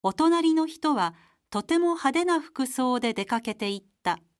お隣の人はとても派手な服装で出かけていった。